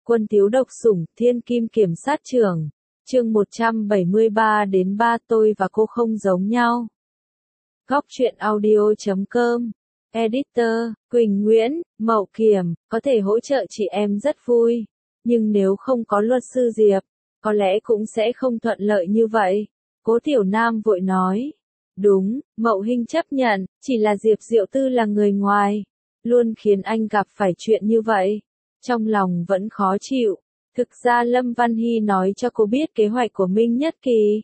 Quân thiếu độc sủng, thiên kim kiểm sát trưởng. Chương 173 đến 3 tôi và cô không giống nhau. Góc truyện audio.com. Editor, Quỳnh Nguyễn, Mậu Kiểm, có thể hỗ trợ chị em rất vui. Nhưng nếu không có luật sư Diệp, có lẽ cũng sẽ không thuận lợi như vậy. Cố Tiểu Nam vội nói. Đúng, Mậu Hinh chấp nhận, chỉ là Diệp Diệu Tư là người ngoài. Luôn khiến anh gặp phải chuyện như vậy. Trong lòng vẫn khó chịu. Thực ra Lâm Văn Hy nói cho cô biết kế hoạch của Minh Nhất Kỳ.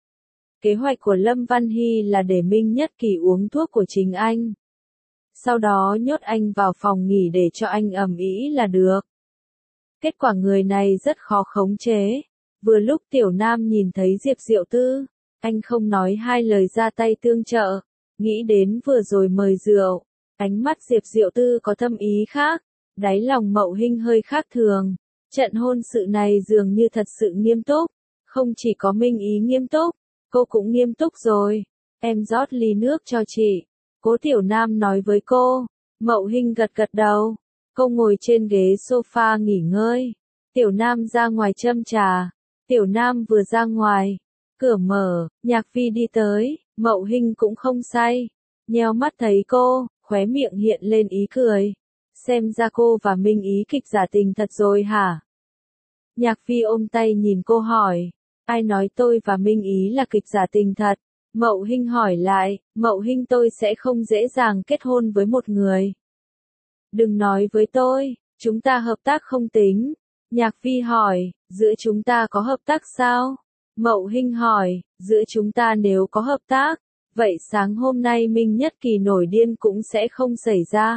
Kế hoạch của Lâm Văn Hy là để Minh Nhất Kỳ uống thuốc của chính anh. Sau đó nhốt anh vào phòng nghỉ để cho anh ầm ĩ là được. Kết quả người này rất khó khống chế. Vừa lúc Tiểu Nam nhìn thấy Diệp Diệu Tư, anh không nói hai lời ra tay tương trợ. Nghĩ đến vừa rồi mời rượu, ánh mắt Diệp Diệu Tư có thâm ý khác. Đáy lòng Mậu Hinh hơi khác thường. Trận hôn sự này dường như thật sự nghiêm túc. Không chỉ có Minh Ý nghiêm túc, cô cũng nghiêm túc rồi. Em rót ly nước cho chị. Cố Tiểu Nam nói với cô. Mậu Hinh gật gật đầu. Cô ngồi trên ghế sofa nghỉ ngơi. Tiểu Nam ra ngoài châm trà. Tiểu Nam vừa ra ngoài. Cửa mở, Nhạc Phi đi tới. Mậu Hinh cũng không say. Nheo mắt thấy cô, khóe miệng hiện lên ý cười. Xem ra cô và Minh Ý kịch giả tình thật rồi hả? Nhạc Phi ôm tay nhìn cô hỏi. Ai nói tôi và Minh Ý là kịch giả tình thật? Mậu Hinh hỏi lại. Mậu Hinh, tôi sẽ không dễ dàng kết hôn với một người. Đừng nói với tôi, chúng ta hợp tác không tính. Nhạc Phi hỏi, giữa chúng ta có hợp tác sao? Mậu Hinh hỏi, giữa chúng ta nếu có hợp tác, vậy sáng hôm nay Minh Nhất Kỳ nổi điên cũng sẽ không xảy ra.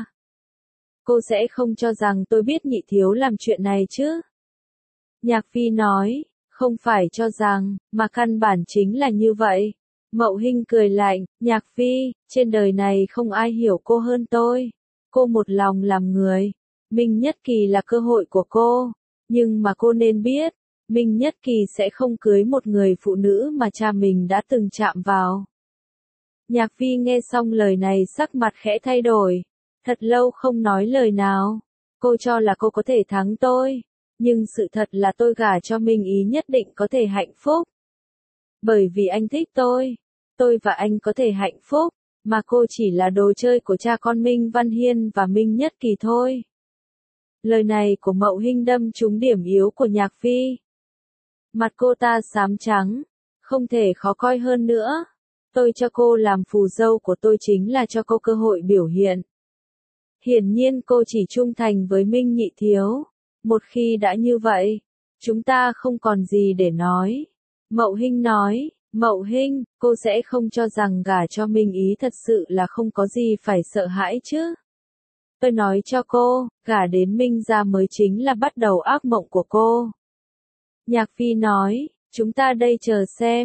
Cô sẽ không cho rằng tôi biết Nhị Thiếu làm chuyện này chứ? Nhạc Phi nói, không phải cho rằng, mà căn bản chính là như vậy. Mậu Hinh cười lạnh, Nhạc Phi, trên đời này không ai hiểu cô hơn tôi. Cô một lòng làm người. Minh Nhất Kỳ là cơ hội của cô. Nhưng mà cô nên biết, Minh Nhất Kỳ sẽ không cưới một người phụ nữ mà cha mình đã từng chạm vào. Nhạc Phi nghe xong lời này sắc mặt khẽ thay đổi. Thật lâu không nói lời nào. Cô cho là cô có thể thắng tôi. Nhưng sự thật là tôi gả cho Minh Ý nhất định có thể hạnh phúc. Bởi vì anh thích tôi và anh có thể hạnh phúc, mà cô chỉ là đồ chơi của cha con Minh Văn Hiên và Minh Nhất Kỳ thôi. Lời này của Mậu Hinh đâm trúng điểm yếu của Nhạc Phi. Mặt cô ta xám trắng, không thể khó coi hơn nữa. Tôi cho cô làm phù dâu của tôi chính là cho cô cơ hội biểu hiện. Hiển nhiên cô chỉ trung thành với Minh Nhị Thiếu. Một khi đã như vậy, chúng ta không còn gì để nói. Mậu Hinh nói, Mậu Hinh, cô sẽ không cho rằng gả cho Minh Ý thật sự là không có gì phải sợ hãi chứ. Tôi nói cho cô, gả đến Minh gia mới chính là bắt đầu ác mộng của cô. Nhạc Phi nói, chúng ta đây chờ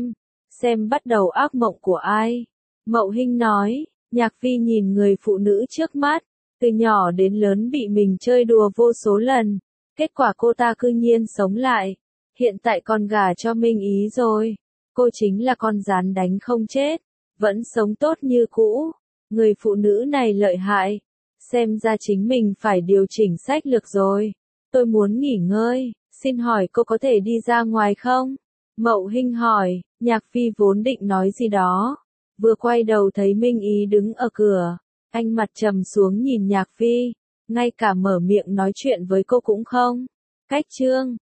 xem bắt đầu ác mộng của ai. Mậu Hinh nói, Nhạc Phi nhìn người phụ nữ trước mắt, từ nhỏ đến lớn bị mình chơi đùa vô số lần. Kết quả cô ta cư nhiên sống lại. Hiện tại còn gả cho Minh Ý rồi. Cô chính là con gián đánh không chết. Vẫn sống tốt như cũ. Người phụ nữ này lợi hại. Xem ra chính mình phải điều chỉnh sách lược rồi. Tôi muốn nghỉ ngơi. Xin hỏi cô có thể đi ra ngoài không? Mậu Hinh hỏi. Nhạc Phi vốn định nói gì đó. Vừa quay đầu thấy Minh Ý đứng ở cửa. Anh mặt trầm xuống nhìn Nhạc Phi. Ngay cả mở miệng nói chuyện với cô cũng không. Cách chương.